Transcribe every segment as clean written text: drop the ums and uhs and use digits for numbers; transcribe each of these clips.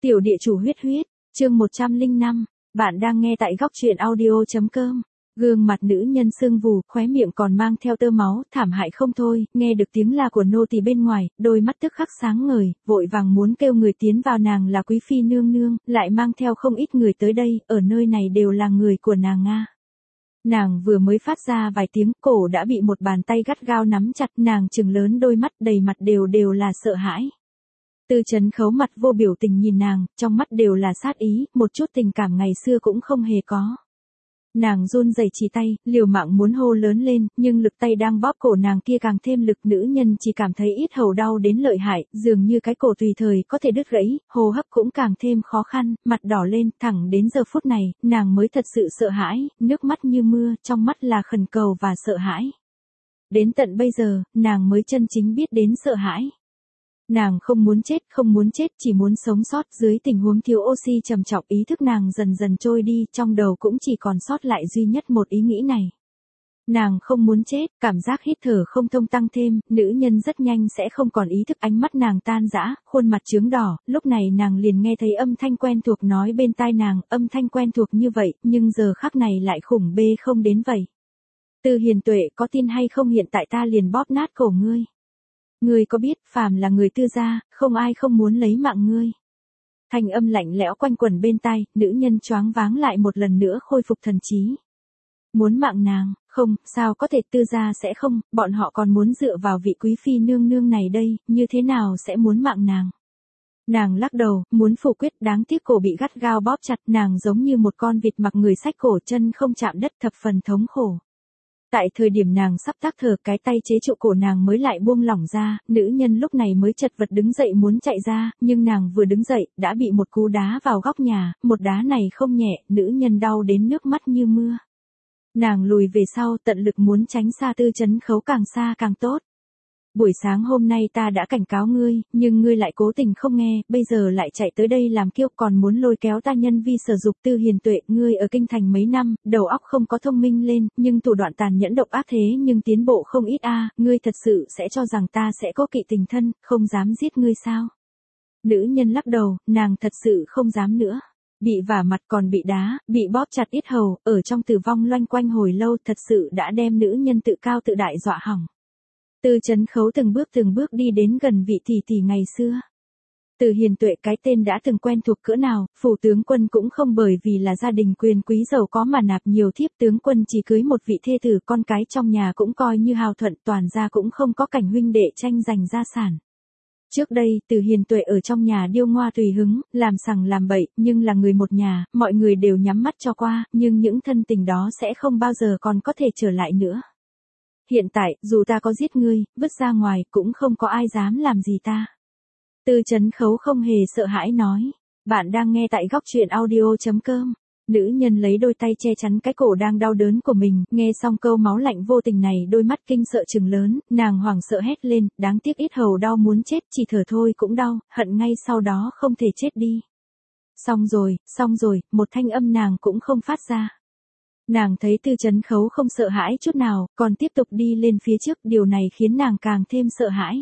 Tiểu địa chủ huyết huyết, chương 105, bạn đang nghe tại góc truyện audio.com. Gương mặt nữ nhân sưng vù, khóe miệng còn mang theo tơ máu, thảm hại không thôi, nghe được tiếng la của nô tỳ bên ngoài, đôi mắt tức khắc sáng ngời, vội vàng muốn kêu người tiến vào. Nàng là quý phi nương nương, lại mang theo không ít người tới đây, ở nơi này đều là người của nàng Nga. Nàng vừa mới phát ra vài tiếng, cổ đã bị một bàn tay gắt gao nắm chặt, nàng trừng lớn đôi mắt, đầy mặt đều là sợ hãi. Tư Chấn Khấu mặt vô biểu tình nhìn nàng, trong mắt đều là sát ý, một chút tình cảm ngày xưa cũng không hề có. Nàng run rẩy chỉ tay, liều mạng muốn hô lớn lên, nhưng lực tay đang bóp cổ nàng kia càng thêm lực. Nữ nhân chỉ cảm thấy yết hầu đau đến lợi hại, dường như cái cổ tùy thời có thể đứt gãy, hô hấp cũng càng thêm khó khăn, mặt đỏ lên. Thẳng đến giờ phút này, nàng mới thật sự sợ hãi, nước mắt như mưa, trong mắt là khẩn cầu và sợ hãi. Đến tận bây giờ, nàng mới chân chính biết đến sợ hãi. Nàng không muốn chết, chỉ muốn sống sót. Dưới tình huống thiếu oxy trầm trọng, ý thức nàng dần dần trôi đi, trong đầu cũng chỉ còn sót lại duy nhất một ý nghĩ này. Nàng không muốn chết, cảm giác hít thở không thông tăng thêm, nữ nhân rất nhanh sẽ không còn ý thức. Ánh mắt nàng tan rã, khuôn mặt chướng đỏ, lúc này nàng liền nghe thấy âm thanh quen thuộc nói bên tai nàng, âm thanh quen thuộc như vậy, nhưng giờ khắc này lại khủng bê không đến vậy. Từ Hiền Tuệ, có tin hay không hiện tại ta liền bóp nát cổ ngươi. Ngươi có biết, phàm là người Tư gia, không ai không muốn lấy mạng ngươi. Thanh âm lạnh lẽo quanh quẩn bên tai, nữ nhân choáng váng lại một lần nữa khôi phục thần trí. Muốn mạng nàng, không, sao có thể Tư gia sẽ không, bọn họ còn muốn dựa vào vị quý phi nương nương này đây, như thế nào sẽ muốn mạng nàng. Nàng lắc đầu, muốn phủ quyết, đáng tiếc cổ bị gắt gao bóp chặt, nàng giống như một con vịt mặc người xách cổ, chân không chạm đất, thập phần thống khổ. Tại thời điểm nàng sắp tắc thở, cái tay chế trụ cổ nàng mới lại buông lỏng ra, nữ nhân lúc này mới chật vật đứng dậy muốn chạy ra, nhưng nàng vừa đứng dậy, đã bị một cú đá vào góc nhà, một đá này không nhẹ, nữ nhân đau đến nước mắt như mưa. Nàng lùi về sau, tận lực muốn tránh xa Tư Chấn Khấu, càng xa càng tốt. Buổi sáng hôm nay ta đã cảnh cáo ngươi, nhưng ngươi lại cố tình không nghe, bây giờ lại chạy tới đây làm kiêu, còn muốn lôi kéo ta nhân vi sở dục. Tư Hiền Tuệ, ngươi ở kinh thành mấy năm, đầu óc không có thông minh lên, nhưng thủ đoạn tàn nhẫn độc ác thế nhưng tiến bộ không ít a. Ngươi thật sự sẽ cho rằng ta sẽ có kỵ tình thân, không dám giết ngươi sao? Nữ nhân lắc đầu, nàng thật sự không dám nữa. Bị vả mặt còn bị đá, bị bóp chặt yết hầu, ở trong tử vong loanh quanh hồi lâu, thật sự đã đem nữ nhân tự cao tự đại dọa hỏng. Tư Chấn Khấu từng bước đi đến gần vị tỷ tỷ ngày xưa. Từ Hiền Tuệ, cái tên đã từng quen thuộc cỡ nào, phủ tướng quân cũng không bởi vì là gia đình quyền quý giàu có mà nạp nhiều thiếp, tướng quân chỉ cưới một vị thê tử, con cái trong nhà cũng coi như hào thuận, toàn gia cũng không có cảnh huynh đệ tranh giành gia sản. Trước đây, Từ Hiền Tuệ ở trong nhà điêu ngoa tùy hứng, làm sằng làm bậy, nhưng là người một nhà, mọi người đều nhắm mắt cho qua, nhưng những thân tình đó sẽ không bao giờ còn có thể trở lại nữa. Hiện tại, dù ta có giết ngươi, vứt ra ngoài, cũng không có ai dám làm gì ta. Tư Chấn Khấu không hề sợ hãi nói. Bạn đang nghe tại góc truyện audio.com. Nữ nhân lấy đôi tay che chắn cái cổ đang đau đớn của mình, nghe xong câu máu lạnh vô tình này, đôi mắt kinh sợ trừng lớn, nàng hoảng sợ hét lên, đáng tiếc yết hầu đau muốn chết, chỉ thở thôi cũng đau, hận ngay sau đó không thể chết đi. Xong rồi, một thanh âm nàng cũng không phát ra. Nàng thấy Tư Chấn Khấu không sợ hãi chút nào, còn tiếp tục đi lên phía trước, điều này khiến nàng càng thêm sợ hãi.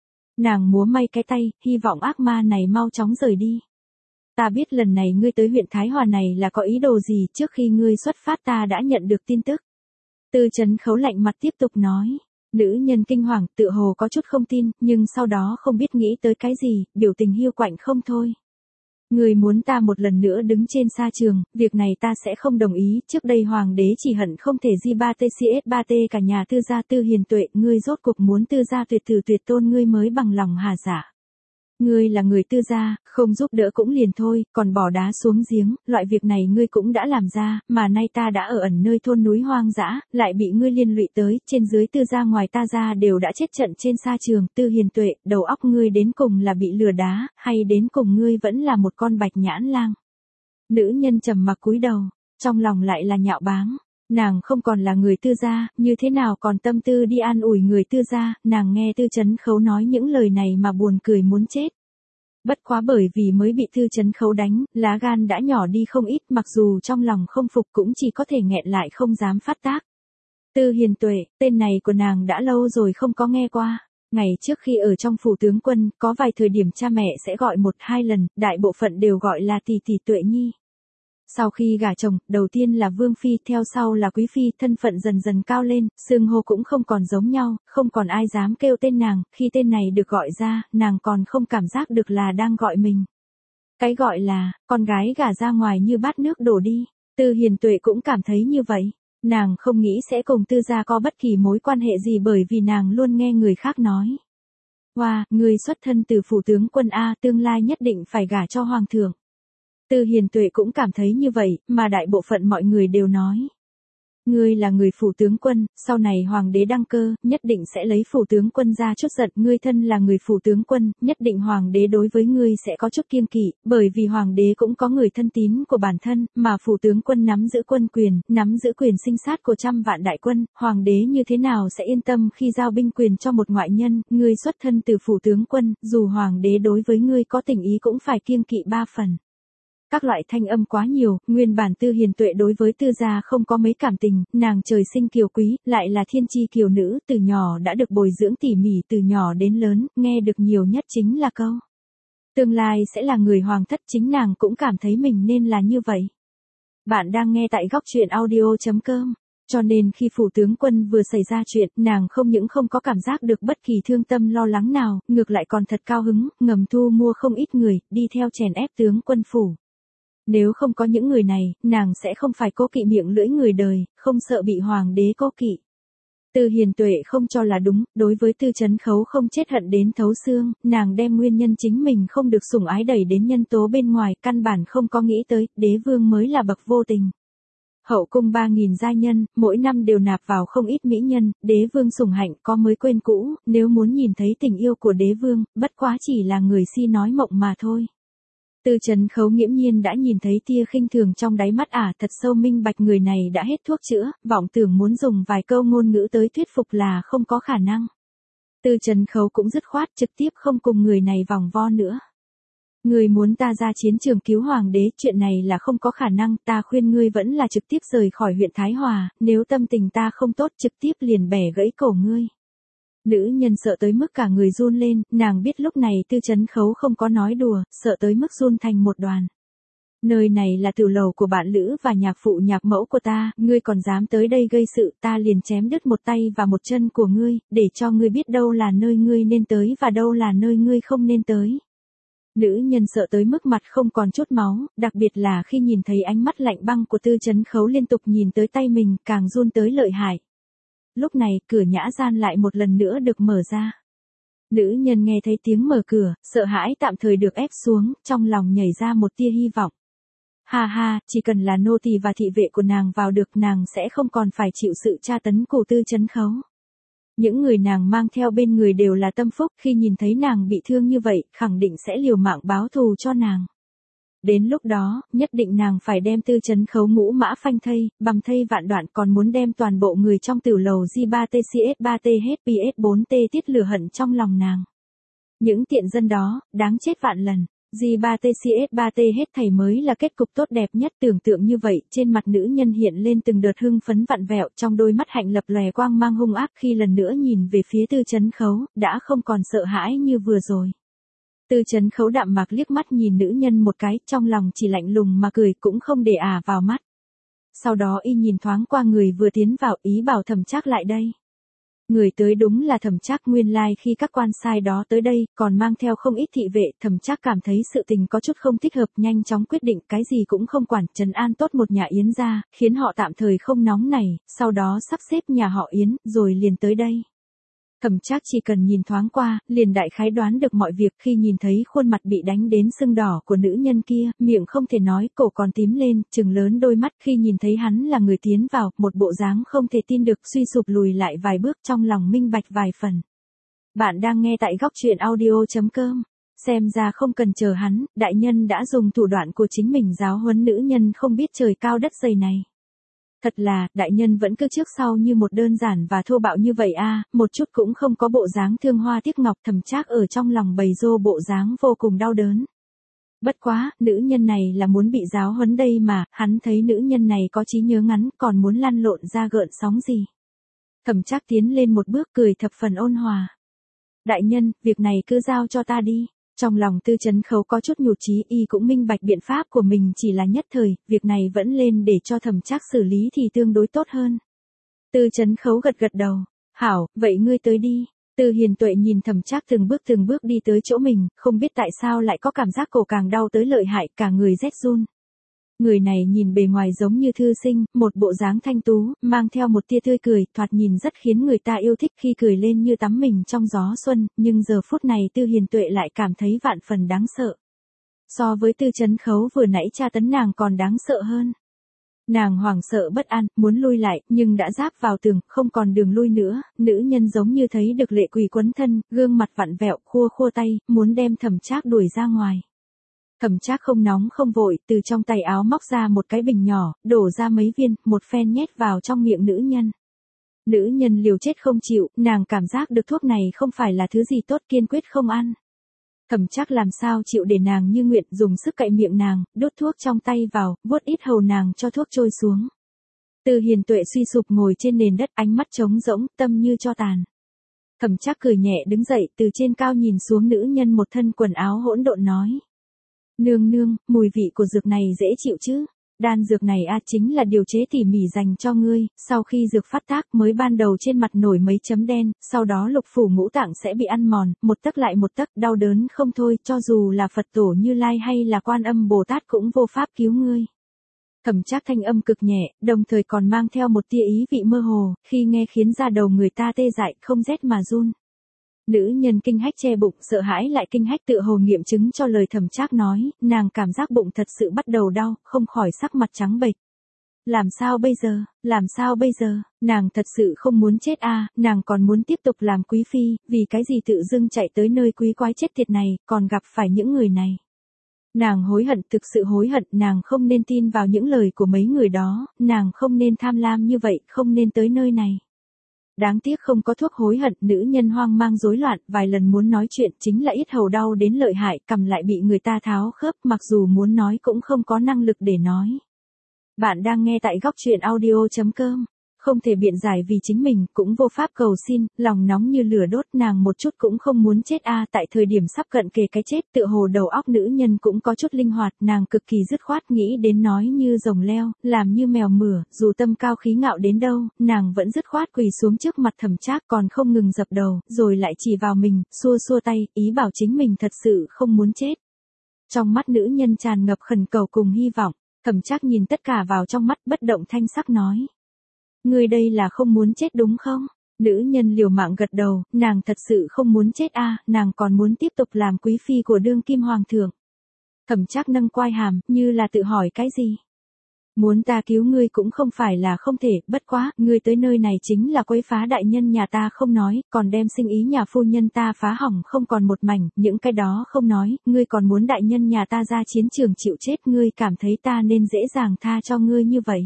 Nàng múa may cái tay, hy vọng ác ma này mau chóng rời đi. Ta biết lần này ngươi tới huyện Thái Hòa này là có ý đồ gì, trước khi ngươi xuất phát ta đã nhận được tin tức. Tư Chấn Khấu lạnh mặt tiếp tục nói. Nữ nhân kinh hoàng, tựa hồ có chút không tin, nhưng sau đó không biết nghĩ tới cái gì, biểu tình hiu quạnh không thôi. Ngươi muốn ta một lần nữa đứng trên sa trường, việc này ta sẽ không đồng ý, trước đây hoàng đế chỉ hận không thể di ba tê cs ba tê cả nhà Tư gia. Tư Hiền Tuệ, ngươi rốt cuộc muốn Tư gia tuyệt tử tuyệt tôn ngươi mới bằng lòng hà giả. Ngươi là người Tư gia, không giúp đỡ cũng liền thôi, còn bỏ đá xuống giếng, loại việc này ngươi cũng đã làm ra, mà nay ta đã ở ẩn nơi thôn núi hoang dã, lại bị ngươi liên lụy tới, trên dưới Tư gia ngoài ta gia đều đã chết trận trên sa trường. Tư Hiền Tuệ, đầu óc ngươi đến cùng là bị lừa đá, hay đến cùng ngươi vẫn là một con bạch nhãn lang? Nữ nhân trầm mặc cúi đầu, trong lòng lại là nhạo báng. Nàng không còn là người Tư gia, như thế nào còn tâm tư đi an ủi người Tư gia. Nàng nghe Tư Chấn Khấu nói những lời này mà buồn cười muốn chết. Bất quá bởi vì mới bị Tư Chấn Khấu đánh, lá gan đã nhỏ đi không ít, mặc dù trong lòng không phục cũng chỉ có thể nghẹn lại không dám phát tác. Tư Hiền Tuệ, tên này của nàng đã lâu rồi không có nghe qua. Ngày trước khi ở trong phủ tướng quân, có vài thời điểm cha mẹ sẽ gọi 1-2 lần, đại bộ phận đều gọi là tỷ tỷ Tuệ Nhi. Sau khi gả chồng, đầu tiên là Vương Phi, theo sau là Quý Phi, thân phận dần dần cao lên, xưng hô cũng không còn giống nhau, không còn ai dám kêu tên nàng, khi tên này được gọi ra, nàng còn không cảm giác được là đang gọi mình. Cái gọi là, con gái gả ra ngoài như bát nước đổ đi, Tư Hiền Tuệ cũng cảm thấy như vậy. Nàng không nghĩ sẽ cùng Tư gia có bất kỳ mối quan hệ gì bởi vì nàng luôn nghe người khác nói. Wow, người xuất thân từ phủ tướng quân A, tương lai nhất định phải gả cho hoàng thượng. Tư Hiền Tuệ cũng cảm thấy như vậy, mà đại bộ phận mọi người đều nói. Ngươi là người phủ tướng quân, sau này hoàng đế đăng cơ, nhất định sẽ lấy phủ tướng quân ra chút giận. Ngươi thân là người phủ tướng quân, nhất định hoàng đế đối với ngươi sẽ có chút kiêng kỵ, bởi vì hoàng đế cũng có người thân tín của bản thân, mà phủ tướng quân nắm giữ quân quyền, nắm giữ quyền sinh sát của trăm vạn đại quân, hoàng đế như thế nào sẽ yên tâm khi giao binh quyền cho một ngoại nhân. Ngươi xuất thân từ phủ tướng quân, dù hoàng đế đối với ngươi có tình ý cũng phải kiêng kỵ 3 phần. Các loại thanh âm quá nhiều, nguyên bản Tư Hiền Tuệ đối với Tư gia không có mấy cảm tình, nàng trời sinh kiều quý, lại là thiên chi kiều nữ, từ nhỏ đã được bồi dưỡng tỉ mỉ từ nhỏ đến lớn, nghe được nhiều nhất chính là câu. Tương lai sẽ là người hoàng thất, chính nàng cũng cảm thấy mình nên là như vậy. Bạn đang nghe tại góc truyện audio.com. Cho nên khi phủ tướng quân vừa xảy ra chuyện, nàng không những không có cảm giác được bất kỳ thương tâm lo lắng nào, ngược lại còn thật cao hứng, ngầm thu mua không ít người, đi theo chèn ép tướng quân phủ. Nếu không có những người này, nàng sẽ không phải cố kỵ miệng lưỡi người đời, không sợ bị hoàng đế cố kỵ. Tư Hiền Tuệ không cho là đúng, đối với Tư Chấn Khấu không chết hận đến thấu xương, nàng đem nguyên nhân chính mình không được sủng ái đẩy đến nhân tố bên ngoài, căn bản không có nghĩ tới, đế vương mới là bậc vô tình. Hậu cung 3.000 giai nhân, mỗi năm đều nạp vào không ít mỹ nhân, đế vương sủng hạnh có mới quên cũ, nếu muốn nhìn thấy tình yêu của đế vương, bất quá chỉ là người si nói mộng mà thôi. Tư Chấn Khấu nghiễm nhiên đã nhìn thấy tia khinh thường trong đáy mắt ả, thật sâu minh bạch người này đã hết thuốc chữa, vọng tưởng muốn dùng vài câu ngôn ngữ tới thuyết phục là không có khả năng. Tư Chấn Khấu cũng dứt khoát trực tiếp không cùng người này vòng vo nữa. Người muốn ta ra chiến trường cứu hoàng đế, chuyện này là không có khả năng, ta khuyên ngươi vẫn là trực tiếp rời khỏi huyện Thái Hòa, nếu tâm tình ta không tốt trực tiếp liền bẻ gãy cổ ngươi. Nữ nhân sợ tới mức cả người run lên, nàng biết lúc này Tư Chấn Khấu không có nói đùa, sợ tới mức run thành một đoàn. Nơi này là tiểu lầu của bạn Lữ và nhạc phụ nhạc mẫu của ta, ngươi còn dám tới đây gây sự, ta liền chém đứt một tay và một chân của ngươi, để cho ngươi biết đâu là nơi ngươi nên tới và đâu là nơi ngươi không nên tới. Nữ nhân sợ tới mức mặt không còn chút máu, đặc biệt là khi nhìn thấy ánh mắt lạnh băng của Tư Chấn Khấu liên tục nhìn tới tay mình, càng run tới lợi hại. Lúc này, cửa nhã gian lại một lần nữa được mở ra. Nữ nhân nghe thấy tiếng mở cửa, sợ hãi tạm thời được ép xuống, trong lòng nhảy ra một tia hy vọng. Ha ha, chỉ cần là nô tỳ và thị vệ của nàng vào được, nàng sẽ không còn phải chịu sự tra tấn của Tư Chấn Khấu. Những người nàng mang theo bên người đều là tâm phúc, khi nhìn thấy nàng bị thương như vậy, khẳng định sẽ liều mạng báo thù cho nàng. Đến lúc đó, nhất định nàng phải đem Tư Chấn Khấu ngũ mã phanh thây, bằm thây vạn đoạn, còn muốn đem toàn bộ người trong tiểu lầu G3TCS3THPS4T tiết lửa hận trong lòng nàng. Những tiện dân đó, đáng chết vạn lần. G3TCS3T hết thảy mới là kết cục tốt đẹp nhất, tưởng tượng như vậy, trên mặt nữ nhân hiện lên từng đợt hưng phấn vặn vẹo, trong đôi mắt hạnh lập lòe quang mang hung ác, khi lần nữa nhìn về phía Tư Chấn Khấu, đã không còn sợ hãi như vừa rồi. Tư Chấn Khấu đạm mạc liếc mắt nhìn nữ nhân một cái, trong lòng chỉ lạnh lùng mà cười, cũng không để ả vào mắt. Sau đó y nhìn thoáng qua người vừa tiến vào, ý bảo Thẩm Trác lại đây. Người tới đúng là Thẩm Trác, nguyên lai khi các quan sai đó tới đây, còn mang theo không ít thị vệ, Thẩm Trác cảm thấy sự tình có chút không thích hợp, nhanh chóng quyết định cái gì cũng không quản, trấn an tốt một nhà Yến gia, khiến họ tạm thời không nóng nảy, sau đó sắp xếp nhà họ Yến, rồi liền tới đây. Thẩm Trác chỉ cần nhìn thoáng qua, liền đại khái đoán được mọi việc, khi nhìn thấy khuôn mặt bị đánh đến sưng đỏ của nữ nhân kia, miệng không thể nói, cổ còn tím lên, trừng lớn đôi mắt, khi nhìn thấy hắn là người tiến vào, một bộ dáng không thể tin được, suy sụp lùi lại vài bước, trong lòng minh bạch vài phần. Bạn đang nghe tại góc truyện audio.com. Xem ra không cần chờ hắn, đại nhân đã dùng thủ đoạn của chính mình giáo huấn nữ nhân không biết trời cao đất dày này. Thật là, đại nhân vẫn cứ trước sau như một, đơn giản và thô bạo như vậy a, một chút cũng không có bộ dáng thương hoa tiếc ngọc. Thẩm Trác ở trong lòng bày rô bộ dáng vô cùng đau đớn. Bất quá, nữ nhân này là muốn bị giáo huấn đây mà, hắn thấy nữ nhân này có trí nhớ ngắn, còn muốn lăn lộn ra gợn sóng gì. Thẩm Trác tiến lên một bước, cười thập phần ôn hòa. Đại nhân, việc này cứ giao cho ta đi. Trong lòng Tư Chấn Khấu có chút nhụt chí, y cũng minh bạch biện pháp của mình chỉ là nhất thời, việc này vẫn lên để cho Thẩm Trác xử lý thì tương đối tốt hơn. Tư Chấn Khấu gật gật đầu, hảo, vậy ngươi tới đi. Tư Hiền Tuệ nhìn Thẩm Trác từng bước đi tới chỗ mình, không biết tại sao lại có cảm giác cổ càng đau tới lợi hại, cả người rét run. Người này nhìn bề ngoài giống như thư sinh, một bộ dáng thanh tú, mang theo một tia tươi cười, thoạt nhìn rất khiến người ta yêu thích khi cười lên như tắm mình trong gió xuân, nhưng giờ phút này Tư Hiền Tuệ lại cảm thấy vạn phần đáng sợ. So với Tư Chấn Khấu vừa nãy tra tấn nàng còn đáng sợ hơn. Nàng hoảng sợ bất an, muốn lui lại, nhưng đã giáp vào tường, không còn đường lui nữa, nữ nhân giống như thấy được lệ quỷ quấn thân, gương mặt vặn vẹo, khua tay, muốn đem Thẩm Trác đuổi ra ngoài. Thẩm Trác không nóng không vội, từ trong tay áo móc ra một cái bình nhỏ, đổ ra mấy viên, một phen nhét vào trong miệng nữ nhân. Nữ nhân liều chết không chịu, nàng cảm giác được thuốc này không phải là thứ gì tốt, kiên quyết không ăn. Thẩm Trác làm sao chịu để nàng như nguyện, dùng sức cạy miệng nàng, đút thuốc trong tay vào, vuốt ít hầu nàng cho thuốc trôi xuống. Tư Hiền Tuệ suy sụp ngồi trên nền đất, ánh mắt trống rỗng, tâm như tro tàn. Thẩm Trác cười nhẹ đứng dậy, từ trên cao nhìn xuống nữ nhân một thân quần áo hỗn độn nói. Nương nương, mùi vị của dược này dễ chịu chứ? Đan dược này chính là điều chế tỉ mỉ dành cho ngươi, sau khi dược phát tác mới ban đầu trên mặt nổi mấy chấm đen, sau đó lục phủ ngũ tạng sẽ bị ăn mòn, một tấc lại một tấc, đau đớn không thôi, cho dù là Phật tổ Như Lai hay là Quan Âm Bồ Tát cũng vô pháp cứu ngươi. Thẩm Trác thanh âm cực nhẹ, đồng thời còn mang theo một tia ý vị mơ hồ, khi nghe khiến da đầu người ta tê dại, không rét mà run. Nữ nhân kinh hách che bụng, sợ hãi lại kinh hách tự hồ nghiệm chứng cho lời Thẩm Trác nói, nàng cảm giác bụng thật sự bắt đầu đau, không khỏi sắc mặt trắng bệch. Làm sao bây giờ, nàng thật sự không muốn chết nàng còn muốn tiếp tục làm quý phi, vì cái gì tự dưng chạy tới nơi quý quái chết tiệt này, còn gặp phải những người này. Nàng hối hận, thực sự hối hận, nàng không nên tin vào những lời của mấy người đó, nàng không nên tham lam như vậy, không nên tới nơi này. Đáng tiếc không có thuốc hối hận, nữ nhân hoang mang rối loạn, vài lần muốn nói chuyện chính là yết hầu đau đến lợi hại, cằm lại bị người ta tháo khớp, mặc dù muốn nói cũng không có năng lực để nói. Bạn đang nghe tại góc truyện audio.com. Không thể biện giải vì chính mình, cũng vô pháp cầu xin, lòng nóng như lửa đốt, nàng một chút cũng không muốn chết tại thời điểm sắp cận kề cái chết, tựa hồ đầu óc nữ nhân cũng có chút linh hoạt, nàng cực kỳ dứt khoát nghĩ đến nói như rồng leo, làm như mèo mửa, dù tâm cao khí ngạo đến đâu, nàng vẫn dứt khoát quỳ xuống trước mặt Thẩm Trác, còn không ngừng dập đầu, rồi lại chỉ vào mình, xua tay, ý bảo chính mình thật sự không muốn chết. Trong mắt nữ nhân tràn ngập khẩn cầu cùng hy vọng, Thẩm Trác nhìn tất cả vào trong mắt, bất động thanh sắc nói. Ngươi đây là không muốn chết đúng không? Nữ nhân liều mạng gật đầu, nàng thật sự không muốn chết nàng còn muốn tiếp tục làm quý phi của đương kim hoàng thượng. Thẩm Trác nâng quai hàm, như là tự hỏi cái gì? Muốn ta cứu ngươi cũng không phải là không thể, bất quá, ngươi tới nơi này chính là quấy phá đại nhân nhà ta không nói, còn đem sinh ý nhà phu nhân ta phá hỏng không còn một mảnh, những cái đó không nói, ngươi còn muốn đại nhân nhà ta ra chiến trường chịu chết, ngươi cảm thấy ta nên dễ dàng tha cho ngươi như vậy.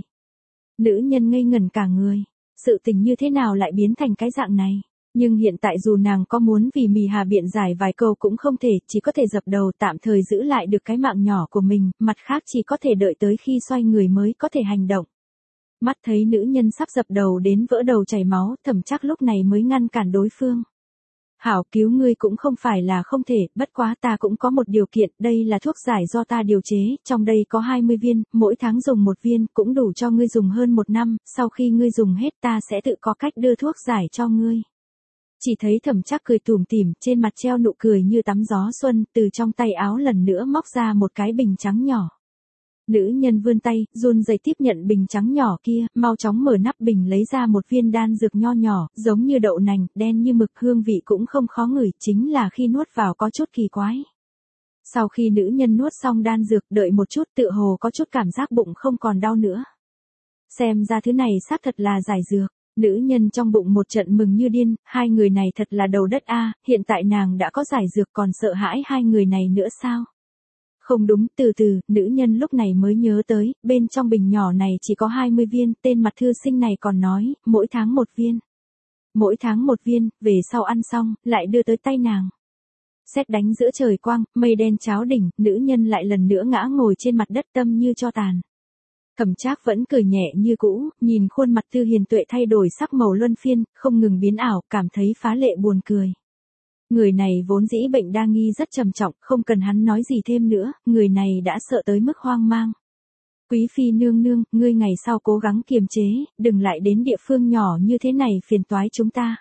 Nữ nhân ngây ngẩn cả người, sự tình như thế nào lại biến thành cái dạng này? Nhưng hiện tại dù nàng có muốn vì Mì Hà biện giải vài câu cũng không thể, chỉ có thể dập đầu tạm thời giữ lại được cái mạng nhỏ của mình, mặt khác chỉ có thể đợi tới khi xoay người mới có thể hành động. Mắt thấy nữ nhân sắp dập đầu đến vỡ đầu chảy máu, Thẩm Trác lúc này mới ngăn cản đối phương. Hảo, cứu ngươi cũng không phải là không thể, bất quá ta cũng có một điều kiện, đây là thuốc giải do ta điều chế, trong đây có 20 viên, mỗi tháng dùng một viên, cũng đủ cho ngươi dùng hơn 1 năm, sau khi ngươi dùng hết ta sẽ tự có cách đưa thuốc giải cho ngươi. Chỉ thấy Thẩm Trác cười tủm tỉm, trên mặt treo nụ cười như tắm gió xuân, từ trong tay áo lần nữa móc ra một cái bình trắng nhỏ. Nữ nhân vươn tay, run rẩy tiếp nhận bình trắng nhỏ kia, mau chóng mở nắp bình lấy ra một viên đan dược nho nhỏ, giống như đậu nành, đen như mực, hương vị cũng không khó ngửi, chính là khi nuốt vào có chút kỳ quái. Sau khi nữ nhân nuốt xong đan dược, đợi một chút, tựa hồ có chút cảm giác bụng không còn đau nữa. Xem ra thứ này xác thật là giải dược. Nữ nhân trong bụng một trận mừng như điên, hai người này thật là đầu đất hiện tại nàng đã có giải dược còn sợ hãi hai người này nữa sao? Không đúng, từ từ, nữ nhân lúc này mới nhớ tới, bên trong bình nhỏ này chỉ có 20 viên, tên mặt thư sinh này còn nói, mỗi tháng 1 viên. Mỗi tháng 1 viên, về sau ăn xong, lại đưa tới tay nàng. Sét đánh giữa trời quang, mây đen cháo đỉnh, nữ nhân lại lần nữa ngã ngồi trên mặt đất tâm như tro tàn. Thẩm Trác vẫn cười nhẹ như cũ, nhìn khuôn mặt Tư Hiền Tuệ thay đổi sắc màu luân phiên, không ngừng biến ảo, cảm thấy phá lệ buồn cười. Người này vốn dĩ bệnh đa nghi rất trầm trọng, không cần hắn nói gì thêm nữa, người này đã sợ tới mức hoang mang. Quý phi nương nương, ngươi ngày sau cố gắng kiềm chế, đừng lại đến địa phương nhỏ như thế này phiền toái chúng ta.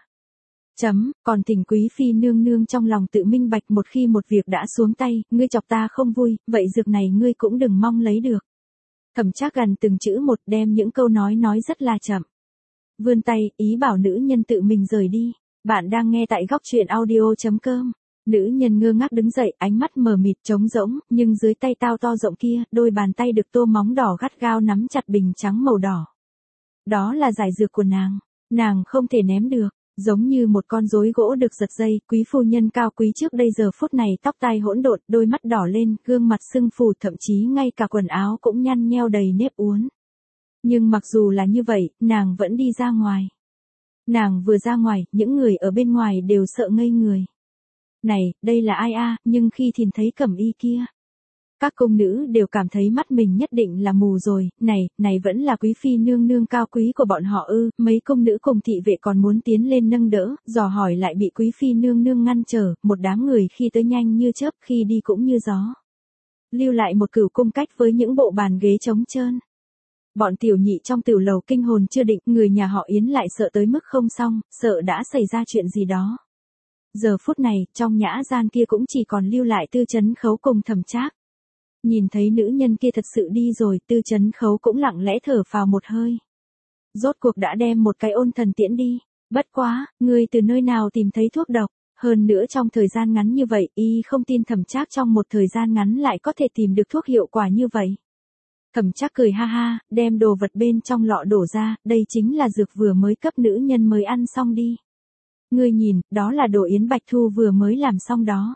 Còn thỉnh quý phi nương nương trong lòng tự minh bạch, một khi một việc đã xuống tay, ngươi chọc ta không vui, vậy dược này ngươi cũng đừng mong lấy được. Thẩm Trác gần từng chữ một, đem những câu nói rất là chậm. Vươn tay, ý bảo nữ nhân tự mình rời đi. Bạn đang nghe tại góc truyện audio.com. Nữ nhân ngơ ngác đứng dậy, ánh mắt mờ mịt trống rỗng, nhưng dưới tay tao to rộng kia, đôi bàn tay được tô móng đỏ gắt gao nắm chặt bình trắng màu đỏ. Đó là giải dược của nàng không thể ném được. Giống như một con rối gỗ được giật dây, quý phu nhân cao quý trước đây giờ phút này tóc tai hỗn độn, đôi mắt đỏ lên, gương mặt sưng phù, thậm chí ngay cả quần áo cũng nhăn nheo đầy nếp uốn. Nhưng mặc dù là như vậy, nàng vẫn đi ra ngoài. Nàng vừa ra ngoài, những người ở bên ngoài đều sợ ngây người. Này, đây là ai a? Nhưng khi nhìn thấy cẩm y kia, các công nữ đều cảm thấy mắt mình nhất định là mù rồi, này vẫn là quý phi nương nương cao quý của bọn họ ư? Mấy công nữ cùng thị vệ còn muốn tiến lên nâng đỡ, dò hỏi lại bị quý phi nương nương ngăn trở, một đám người khi tới nhanh như chớp, khi đi cũng như gió. Lưu lại một cửu cung cách với những bộ bàn ghế trống trơn. Bọn tiểu nhị trong tiểu lầu kinh hồn chưa định, người nhà họ Yến lại sợ tới mức không xong, sợ đã xảy ra chuyện gì đó. Giờ phút này, trong nhã gian kia cũng chỉ còn lưu lại Tư Chấn Khấu cùng Thẩm Trác. Nhìn thấy nữ nhân kia thật sự đi rồi, Tư Chấn Khấu cũng lặng lẽ thở phào một hơi. Rốt cuộc đã đem một cái ôn thần tiễn đi. Bất quá, ngươi từ nơi nào tìm thấy thuốc độc? Hơn nữa trong thời gian ngắn như vậy, y không tin Thẩm Trác trong một thời gian ngắn lại có thể tìm được thuốc hiệu quả như vậy. Thẩm Trác cười ha ha, đem đồ vật bên trong lọ đổ ra, đây chính là dược vừa mới cấp nữ nhân mới ăn xong đi. Ngươi nhìn, đó là đồ Yến Bạch Thu vừa mới làm xong đó.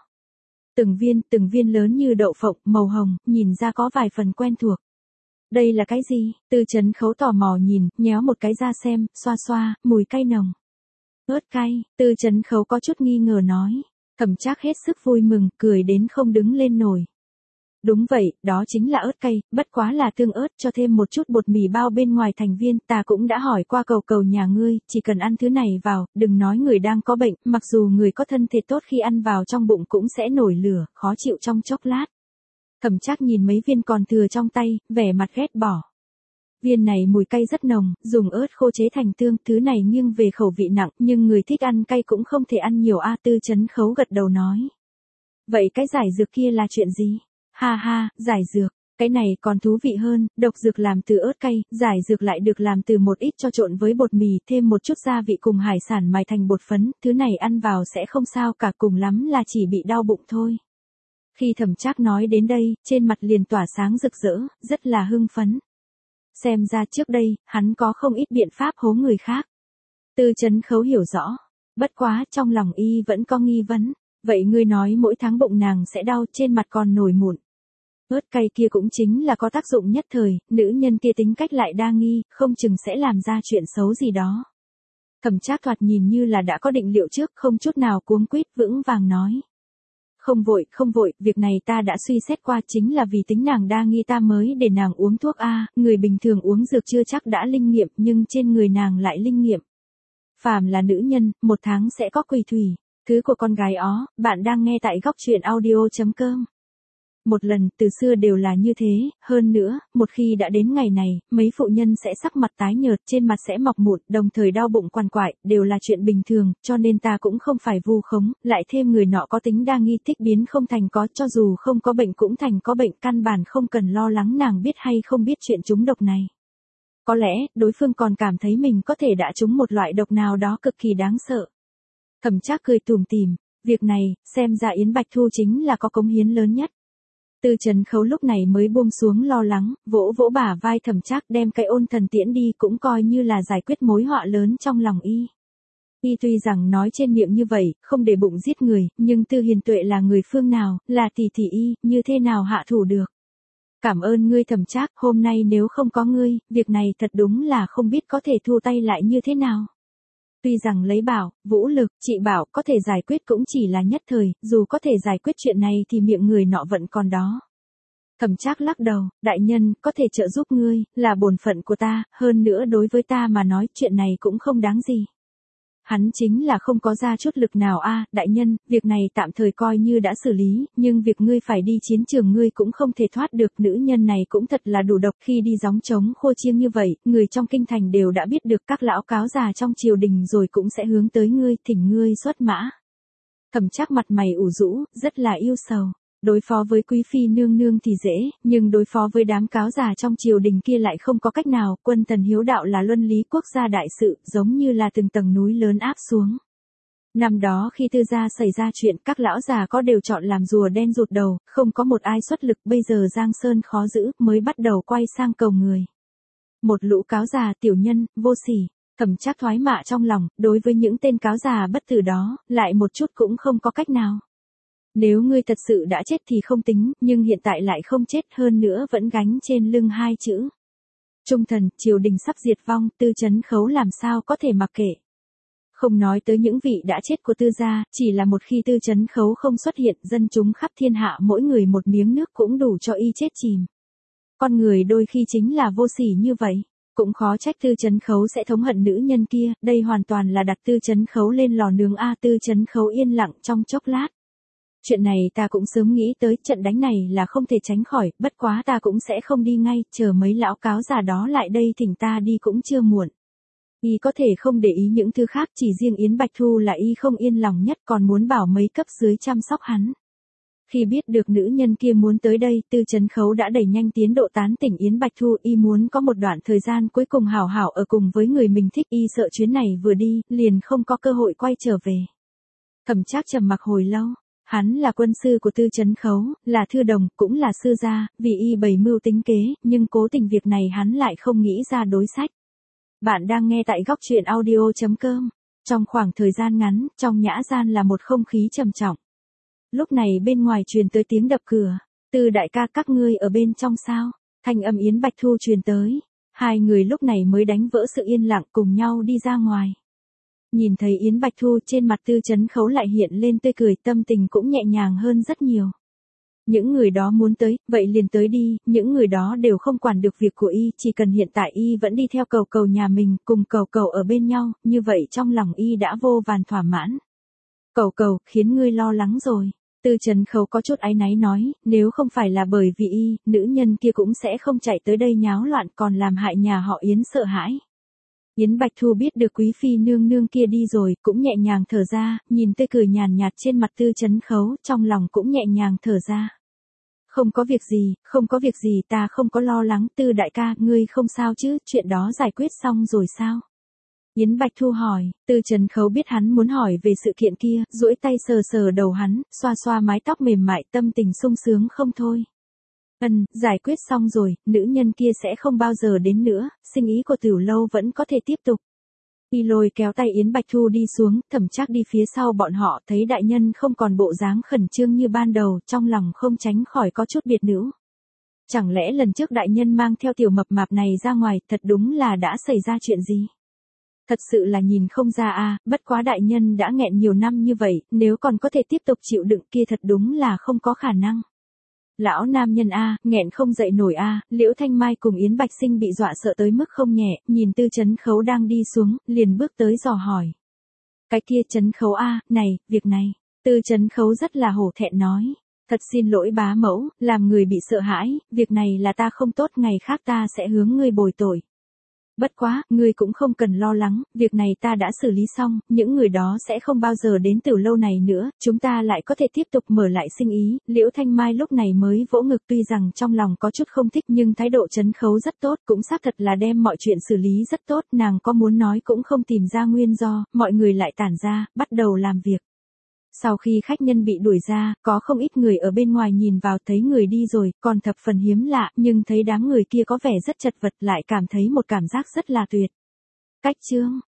Từng viên lớn như đậu phộng, màu hồng, nhìn ra có vài phần quen thuộc. Đây là cái gì? Tư Chấn Khấu tò mò nhìn, nhéo một cái ra xem, xoa xoa, mùi cay nồng. Ớt cay, Tư Chấn Khấu có chút nghi ngờ nói. Thẩm Trác hết sức vui mừng, cười đến không đứng lên nổi. Đúng vậy, đó chính là ớt cay, bất quá là tương ớt cho thêm một chút bột mì bao bên ngoài thành viên, ta cũng đã hỏi qua cầu nhà ngươi, chỉ cần ăn thứ này vào, đừng nói người đang có bệnh, mặc dù người có thân thể tốt khi ăn vào trong bụng cũng sẽ nổi lửa, khó chịu trong chốc lát. Thẩm Trác nhìn mấy viên còn thừa trong tay, vẻ mặt ghét bỏ. Viên này mùi cay rất nồng, dùng ớt khô chế thành tương, thứ này nghiêng về khẩu vị nặng, nhưng người thích ăn cay cũng không thể ăn nhiều a. Tư Chấn Khấu gật đầu nói. Vậy cái giải dược kia là chuyện gì? Ha ha, giải dược, cái này còn thú vị hơn, độc dược làm từ ớt cay, giải dược lại được làm từ một ít cho trộn với bột mì, thêm một chút gia vị cùng hải sản mài thành bột phấn, thứ này ăn vào sẽ không sao cả, cùng lắm là chỉ bị đau bụng thôi. Khi Thẩm Trác nói đến đây, trên mặt liền tỏa sáng rực rỡ, rất là hưng phấn. Xem ra trước đây, hắn có không ít biện pháp hố người khác. Tư Chấn Khấu hiểu rõ, bất quá trong lòng y vẫn có nghi vấn, vậy ngươi nói mỗi tháng bụng nàng sẽ đau, trên mặt còn nổi mụn. Ớt cay kia cũng chính là có tác dụng nhất thời, nữ nhân kia tính cách lại đa nghi, không chừng sẽ làm ra chuyện xấu gì đó. Thẩm Trác thoạt nhìn như là đã có định liệu trước, không chút nào cuống quýt, vững vàng nói. Không vội, việc này ta đã suy xét qua, chính là vì tính nàng đa nghi ta mới để nàng uống thuốc a, người bình thường uống dược chưa chắc đã linh nghiệm, nhưng trên người nàng lại linh nghiệm. Phàm là nữ nhân, một tháng sẽ có quỳ thủy, thứ của con gái ó, bạn đang nghe tại góc truyện audio.com. Một lần, từ xưa đều là như thế, hơn nữa, một khi đã đến ngày này, mấy phụ nhân sẽ sắc mặt tái nhợt, trên mặt sẽ mọc mụn, đồng thời đau bụng quằn quại, đều là chuyện bình thường, cho nên ta cũng không phải vu khống, lại thêm người nọ có tính đa nghi, thích biến không thành có, cho dù không có bệnh cũng thành có bệnh, căn bản không cần lo lắng nàng biết hay không biết chuyện trúng độc này. Có lẽ, đối phương còn cảm thấy mình có thể đã trúng một loại độc nào đó cực kỳ đáng sợ. Thẩm Trác cười tủm tỉm, việc này, xem ra Yến Bạch Thu chính là có cống hiến lớn nhất. Tư Chấn Khấu lúc này mới buông xuống lo lắng, vỗ vỗ bả vai Thẩm Trác, đem cái ôn thần tiễn đi, cũng coi như là giải quyết mối họa lớn trong lòng y. Y tuy rằng nói trên miệng như vậy, không để bụng giết người, nhưng Tư Hiền Tuệ là người phương nào, là tỷ tỷ y, như thế nào hạ thủ được. Cảm ơn ngươi Thẩm Trác, hôm nay nếu không có ngươi, việc này thật đúng là không biết có thể thu tay lại như thế nào. Tuy rằng lấy bảo, vũ lực, trị bảo có thể giải quyết cũng chỉ là nhất thời, dù có thể giải quyết chuyện này thì miệng người nọ vẫn còn đó. Thẩm Trác lắc đầu, đại nhân, có thể trợ giúp ngươi, là bổn phận của ta, hơn nữa đối với ta mà nói chuyện này cũng không đáng gì. Hắn chính là không có ra chút lực nào a, đại nhân, việc này tạm thời coi như đã xử lý, nhưng việc ngươi phải đi chiến trường ngươi cũng không thể thoát được, nữ nhân này cũng thật là đủ độc, khi đi gióng trống khô chiêng như vậy, người trong kinh thành đều đã biết được, các lão cáo già trong triều đình rồi cũng sẽ hướng tới ngươi, thỉnh ngươi xuất mã. Thẩm Trác mặt mày ủ rũ, rất là yêu sầu. Đối phó với quý phi nương nương thì dễ, nhưng đối phó với đám cáo già trong triều đình kia lại không có cách nào, quân thần hiếu đạo là luân lý quốc gia đại sự, giống như là từng tầng núi lớn áp xuống. Năm đó khi Tư gia xảy ra chuyện, các lão già có đều chọn làm rùa đen rụt đầu, không có một ai xuất lực, bây giờ Giang Sơn khó giữ, mới bắt đầu quay sang cầu người. Một lũ cáo già tiểu nhân, vô sỉ. Thẩm Trác thoái mạ trong lòng, đối với những tên cáo già bất tử đó, lại một chút cũng không có cách nào. Nếu ngươi thật sự đã chết thì không tính, nhưng hiện tại lại không chết, hơn nữa vẫn gánh trên lưng hai chữ. Trung thần, triều đình sắp diệt vong, Tư Trấn Khấu làm sao có thể mặc kệ. Không nói tới những vị đã chết của Tư gia, chỉ là một khi Tư Trấn Khấu không xuất hiện, dân chúng khắp thiên hạ mỗi người một miếng nước cũng đủ cho y chết chìm. Con người đôi khi chính là vô sỉ như vậy. Cũng khó trách Tư Trấn Khấu sẽ thống hận nữ nhân kia, đây hoàn toàn là đặt Tư Trấn Khấu lên lò nướng a. Tư Trấn Khấu yên lặng trong chốc lát. Chuyện này ta cũng sớm nghĩ tới, trận đánh này là không thể tránh khỏi, bất quá ta cũng sẽ không đi ngay, chờ mấy lão cáo già đó lại đây thỉnh ta đi cũng chưa muộn. Y có thể không để ý những thứ khác, chỉ riêng Yến Bạch Thu là y không yên lòng nhất, còn muốn bảo mấy cấp dưới chăm sóc hắn. Khi biết được nữ nhân kia muốn tới đây, Tư Trấn Khấu đã đẩy nhanh tiến độ tán tỉnh Yến Bạch Thu, y muốn có một đoạn thời gian cuối cùng hảo hảo ở cùng với người mình thích, y sợ chuyến này vừa đi, liền không có cơ hội quay trở về. Thẩm Trác trầm mặc hồi lâu. Hắn là quân sư của Tư Trấn Khấu, là thư đồng, cũng là sư gia, vì y bày mưu tính kế, nhưng cố tình việc này hắn lại không nghĩ ra đối sách. Bạn đang nghe tại góc truyện audio.com. Trong khoảng thời gian ngắn, trong nhã gian là một không khí trầm trọng. Lúc này bên ngoài truyền tới tiếng đập cửa. Tư đại ca, các ngươi ở bên trong sao? Thanh âm Yến Bạch Thu truyền tới. Hai người lúc này mới đánh vỡ sự yên lặng, cùng nhau đi ra ngoài. Nhìn thấy Yến Bạch Thu, trên mặt Tư Trấn Khấu lại hiện lên tươi cười, tâm tình cũng nhẹ nhàng hơn rất nhiều. Những người đó muốn tới, vậy liền tới đi, những người đó đều không quản được việc của y, chỉ cần hiện tại y vẫn đi theo cầu cầu nhà mình, cùng cầu cầu ở bên nhau, như vậy trong lòng y đã vô vàn thỏa mãn. Cầu cầu, khiến ngươi lo lắng rồi. Tư Trấn Khấu có chút áy náy nói, nếu không phải là bởi vì y, nữ nhân kia cũng sẽ không chạy tới đây nháo loạn, còn làm hại nhà họ Yến sợ hãi. Yến Bạch Thu biết được quý phi nương nương kia đi rồi, cũng nhẹ nhàng thở ra, nhìn tươi cười nhàn nhạt trên mặt Tư Trấn Khấu, trong lòng cũng nhẹ nhàng thở ra. Không có việc gì, không có việc gì, ta không có lo lắng. Tư đại ca, ngươi không sao chứ, chuyện đó giải quyết xong rồi sao? Yến Bạch Thu hỏi. Tư Trấn Khấu biết hắn muốn hỏi về sự kiện kia, duỗi tay sờ sờ đầu hắn, xoa xoa mái tóc mềm mại, tâm tình sung sướng không thôi. Giải quyết xong rồi, nữ nhân kia sẽ không bao giờ đến nữa, sinh ý của Tiểu Lâu vẫn có thể tiếp tục. Y lôi kéo tay Yến Bạch Thu đi xuống, Thẩm Trác đi phía sau bọn họ, thấy đại nhân không còn bộ dáng khẩn trương như ban đầu, trong lòng không tránh khỏi có chút biệt nữ. Chẳng lẽ lần trước đại nhân mang theo tiểu mập mạp này ra ngoài, thật đúng là đã xảy ra chuyện gì? Thật sự là nhìn không ra a, bất quá đại nhân đã nghẹn nhiều năm như vậy, nếu còn có thể tiếp tục chịu đựng kia thật đúng là không có khả năng. Lão nam nhân a, nghẹn không dậy nổi a. Liễu Thanh Mai cùng Yến Bạch Sinh bị dọa sợ tới mức không nhẹ, nhìn Tư Trấn Khấu đang đi xuống, liền bước tới dò hỏi. Cái kia Trấn Khấu a, này, việc này. Tư Trấn Khấu rất là hổ thẹn nói. Thật xin lỗi bá mẫu, làm người bị sợ hãi, việc này là ta không tốt, ngày khác ta sẽ hướng ngươi bồi tội. Bất quá, ngươi cũng không cần lo lắng, việc này ta đã xử lý xong, những người đó sẽ không bao giờ đến Tiểu Lâu này nữa, chúng ta lại có thể tiếp tục mở lại sinh ý. Liễu Thanh Mai lúc này mới vỗ ngực, tuy rằng trong lòng có chút không thích nhưng thái độ Trấn Khấu rất tốt, cũng xác thật là đem mọi chuyện xử lý rất tốt, nàng có muốn nói cũng không tìm ra nguyên do, mọi người lại tản ra, bắt đầu làm việc. Sau khi khách nhân bị đuổi ra, có không ít người ở bên ngoài nhìn vào, thấy người đi rồi, còn thập phần hiếm lạ, nhưng thấy đám người kia có vẻ rất chật vật, lại cảm thấy một cảm giác rất là tuyệt. Cách chương